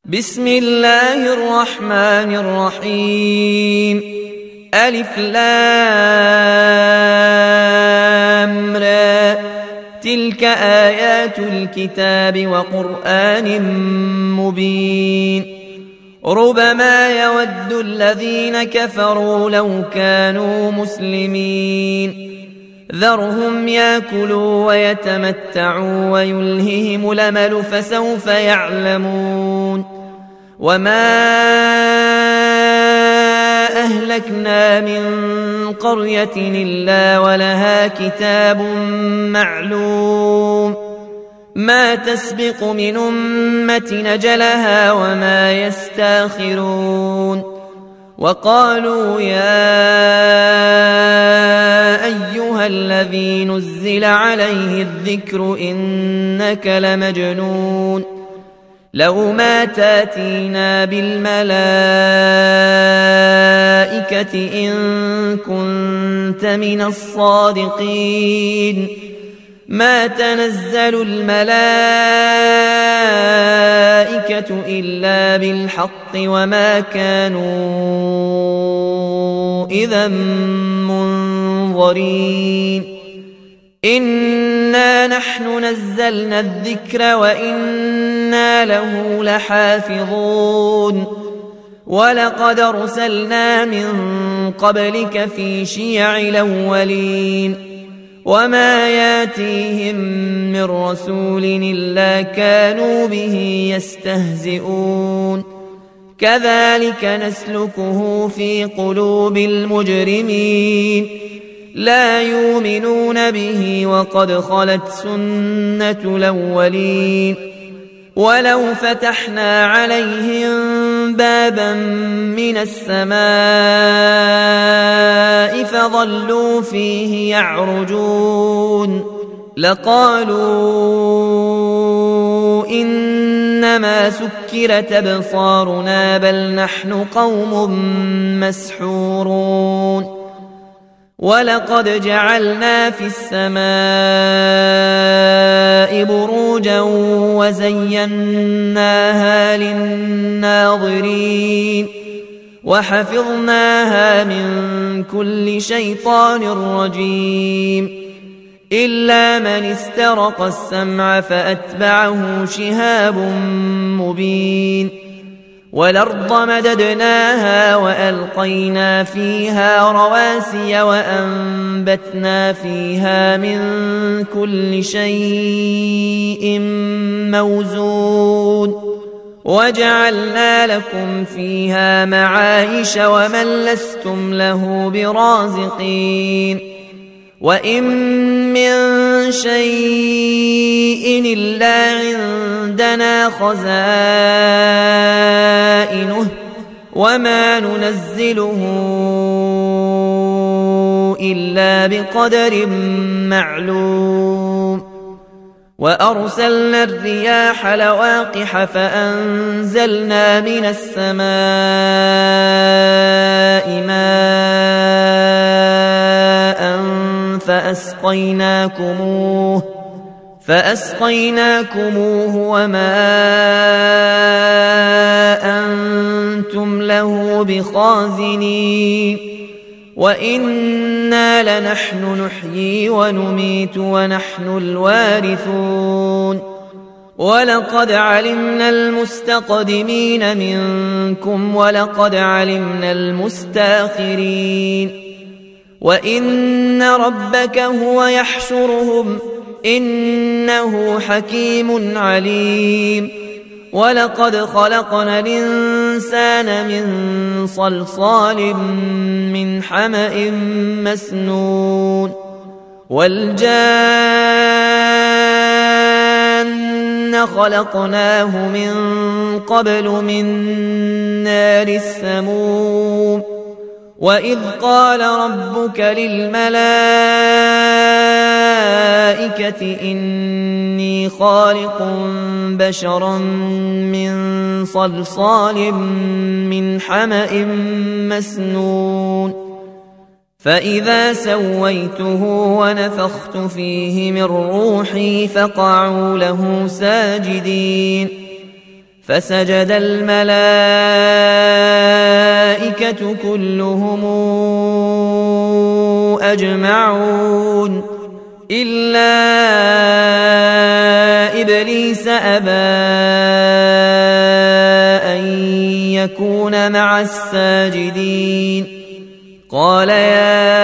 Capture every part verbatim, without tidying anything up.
بسم الله الرحمن الرحيم. ألف لام را، تلك آيات الكتاب وقرآن مبين. ربما يود الذين كفروا لو كانوا مسلمين. ذرهم ياكلوا ويتمتعوا ويلههم الأمل فسوف يعلمون. وما أهلكنا من قرية إلا ولها كتاب معلوم، ما تسبق من أمة أجلها وما يستاخرون. وقالوا يا أيها الذي نزل عليه الذكر إنك لمجنون، لو ما تاتينا بالملائكة إن كنت من الصادقين. ما تنزل الملائكة إلا بالحق وما كانوا إذا منظرين. إنا نحن نزلنا الذكر وإنا له لحافظون. ولقد أرسلنا من قبلك في شيع الأولين، وما ياتيهم من رسول إلا كانوا به يستهزئون. كذلك نسلكه في قلوب المجرمين، لا يؤمنون به وقد خلت سنة الأولين. ولو فتحنا عليهم بابا من السماء فظلوا فيه يعرجون لقالوا إنما سكرت أبصارنا بل نحن قوم مسحورون. ولقد جعلنا في السماء بروجا وزيناها للناظرين وحفظناها من كل شيطان رجيم إلا من استرق السمع فأتبعه شهاب مبين. والأرض مددناها وألقينا فيها رواسي وأنبتنا فيها من كل شيء موزون وجعلنا لكم فيها معايش ومن لستم له برازقين. وإن من شيء إلا عندنا خزائنه وما ننزله إلا بقدر معلوم. وأرسلنا الرياح لواقح فأنزلنا من السماء ماء فأسقيناكموه فأسقيناكموه وما أنتم له بخازنين. وإنا لنحن نحيي ونميت ونحن الوارثون. ولقد علمنا المستقدمين منكم ولقد علمنا المستاخرين. وإن ربك هو يحشرهم إنه حكيم عليم. ولقد خلقنا الإنسان من صلصال من حمأ مسنون والجان خلقناه من قبل من نار السموم. وإذ قال ربك للملائكة إني خالق بشرا من صلصال من حمأ مسنون فإذا سويته ونفخت فيه من روحي فقعوا له ساجدين. فسجد الملائكة كلهم أجمعون إلا إبليس أبى أن يكون مع الساجدين قال يا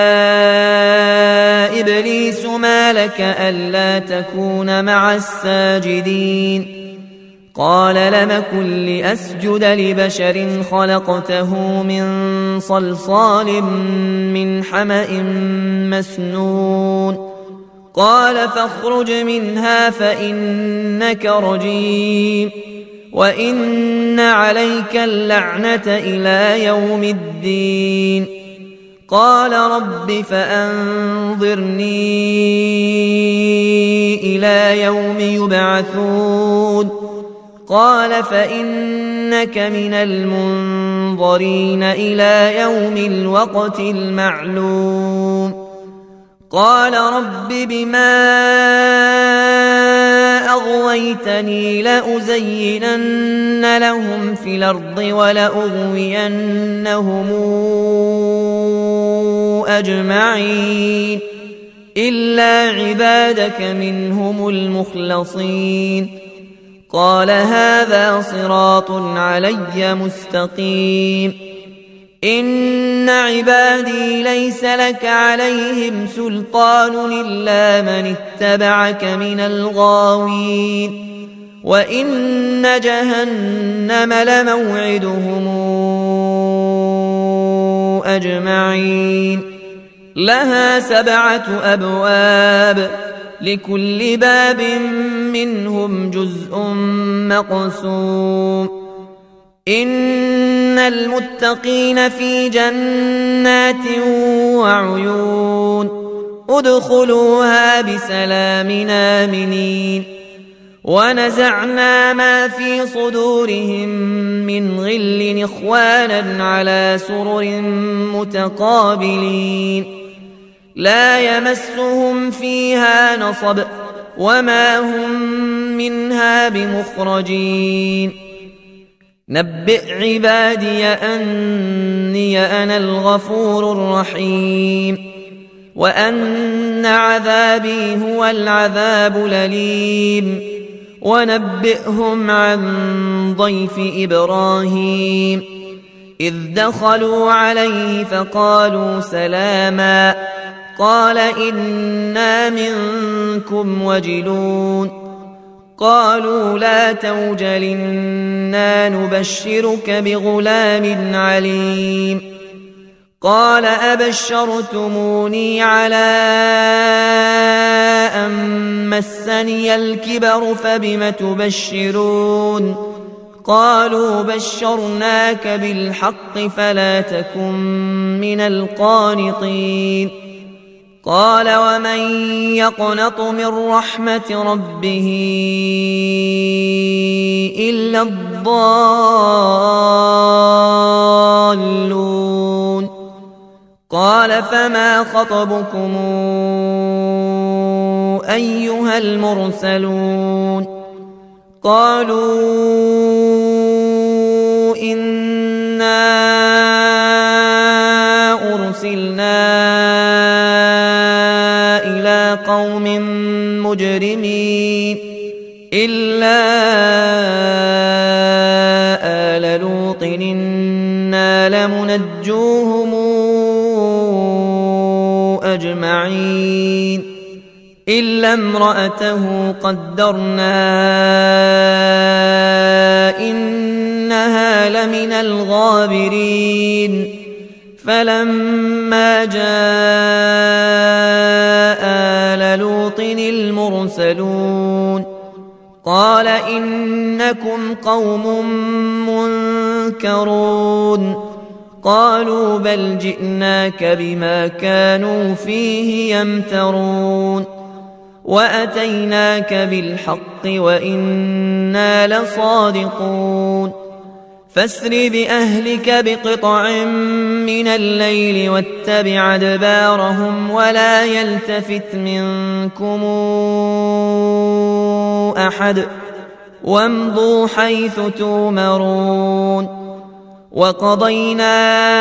إبليس ما لك ألا تكون مع الساجدين قال لم أكن لأسجد لبشر خلقته من صلصال من حمأ مسنون قال فاخرج منها فإنك رجيم وإن عليك اللعنة إلى يوم الدين قال رب فأنظرني إلى يوم يبعثون قال فإنك من المنظرين إلى يوم الوقت المعلوم قال رب بما أغويتني لأزينن لهم في الأرض ولأغوينهم أجمعين إلا عبادك منهم المخلصين قال هذا صراط علي مستقيم إن عبادي ليس لك عليهم سلطان إلا من اتبعك من الغاوين وإن جهنم لموعدهم أجمعين لها سبعة أبواب لكل باب منهم جزء مقسوم إن المتقين في جنات وعيون ادخلوها بسلام آمنين ونزعنا ما في صدورهم من غل إخوانا على سرر متقابلين لا يمسهم فيها نصب وما هم منها بمخرجين نبئ عبادي أني أنا الغفور الرحيم وأن عذابي هو العذاب الأليم ونبئهم عن ضيف إبراهيم إذ دخلوا عليه فقالوا سلاما قال إنا منكم وجلون قالوا لا توجل إنا نبشرك بغلام عليم قال أبشرتموني على أن مسني الكبر فبم تبشرون قالوا بشرناك بالحق فلا تكن من القانطين قال ومن يقنط من رحمة ربه إلا الضالون قال فما خطبكم أيها المرسلون قالوا إنا أرسلنا إلى قوم مجرمين إلا آل لوط إنا لمنجوهم أجمعين إلا امرأته قدرنا إنها لمن الغابرين فلما جاء آل لوط المرسلون قال إنكم قوم منكرون قالوا بل جئناك بما كانوا فيه يمترون وأتيناك بالحق وإنا لصادقون فاسر بأهلك بقطع من الليل واتبع أدبارهم ولا يلتفت منكم أحد وامضوا حيث تؤمرون وقضينا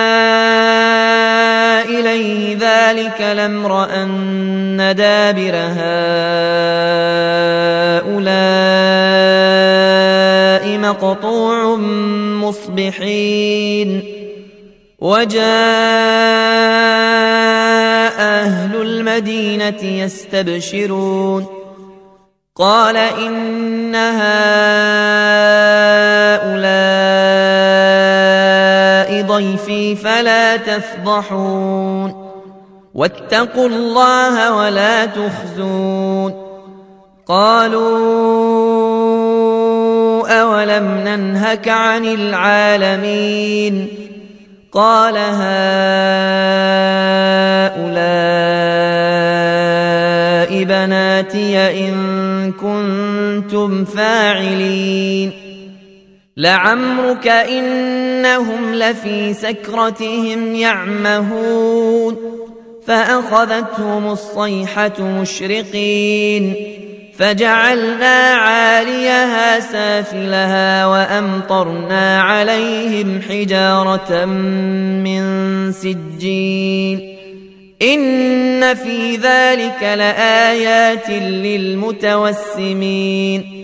إليه ذلك الأمر أن دابر هؤلاء مقطوع مصبحين وجاء أهل المدينة يستبشرون قال إن هؤلاء ضيفي فلا تفضحون واتقوا الله ولا تخزون قالوا أولم ننهك عن العالمين قال هؤلاء بناتي إن كنتم فاعلين لعمرك إنهم لفي سكرتهم يعمهون فأخذتهم الصيحة مشرقين فجعلنا عاليها سافلها وأمطرنا عليهم حجارة من سجيل إن في ذلك لآيات للمتوسمين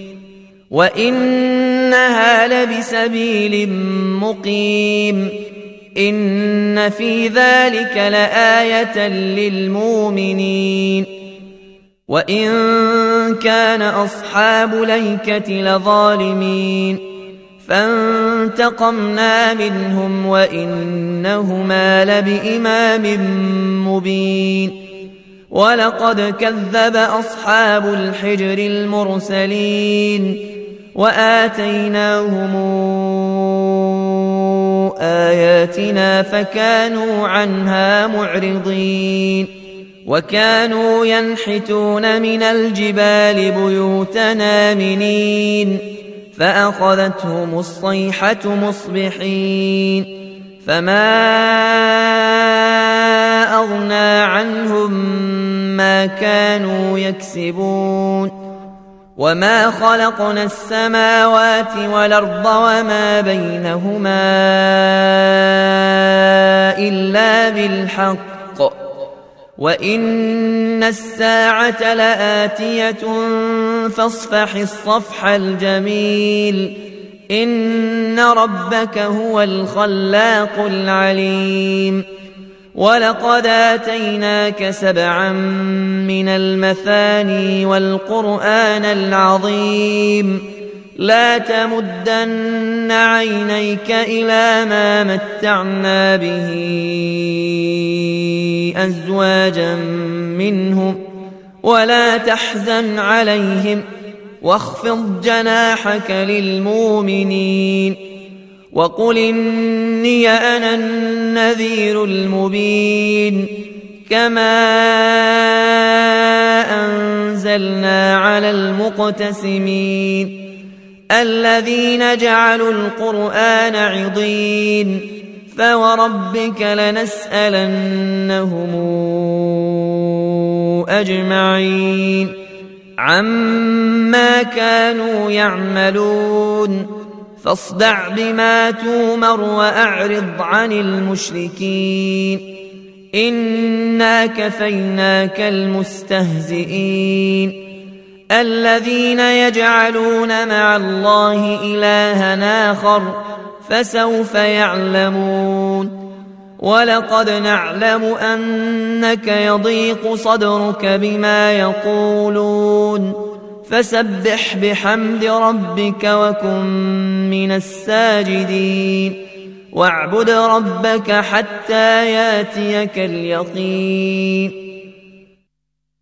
وإنها لبسبيل مقيم إن في ذلك لآية للمؤمنين وإن كان أصحاب الأيكة لظالمين فانتقمنا منهم وإنهما لبإمام مبين ولقد كذب أصحاب الحجر المرسلين وآتيناهم آياتنا فكانوا عنها معرضين وكانوا ينحتون من الجبال بيوتا آمنين فأخذتهم الصيحة مصبحين فما أغنى عنهم ما كانوا يكسبون وما خلقنا السماوات والأرض وما بينهما إلا بالحق وإن الساعة لآتية فاصفح الصفح الجميل إن ربك هو الخلاق العليم ولقد آتيناك سبعا من المثاني والقرآن العظيم لا تمدن عينيك إلى ما متعنا به أزواجا منهم ولا تحزن عليهم واخفض جناحك للمؤمنين وقل إني أنا النذير المبين كما أنزلنا على المقتسمين الذين جعلوا القرآن عضين فوربك لنسألنهم أجمعين عما كانوا يعملون فاصدع بما تومر وأعرض عن المشركين إنا كفيناك المستهزئين الذين يجعلون مع الله إلها آخر فسوف يعلمون ولقد نعلم أنك يضيق صدرك بما يقولون فسبح بحمد ربك وكن من الساجدين واعبد ربك حتى ياتيك اليقين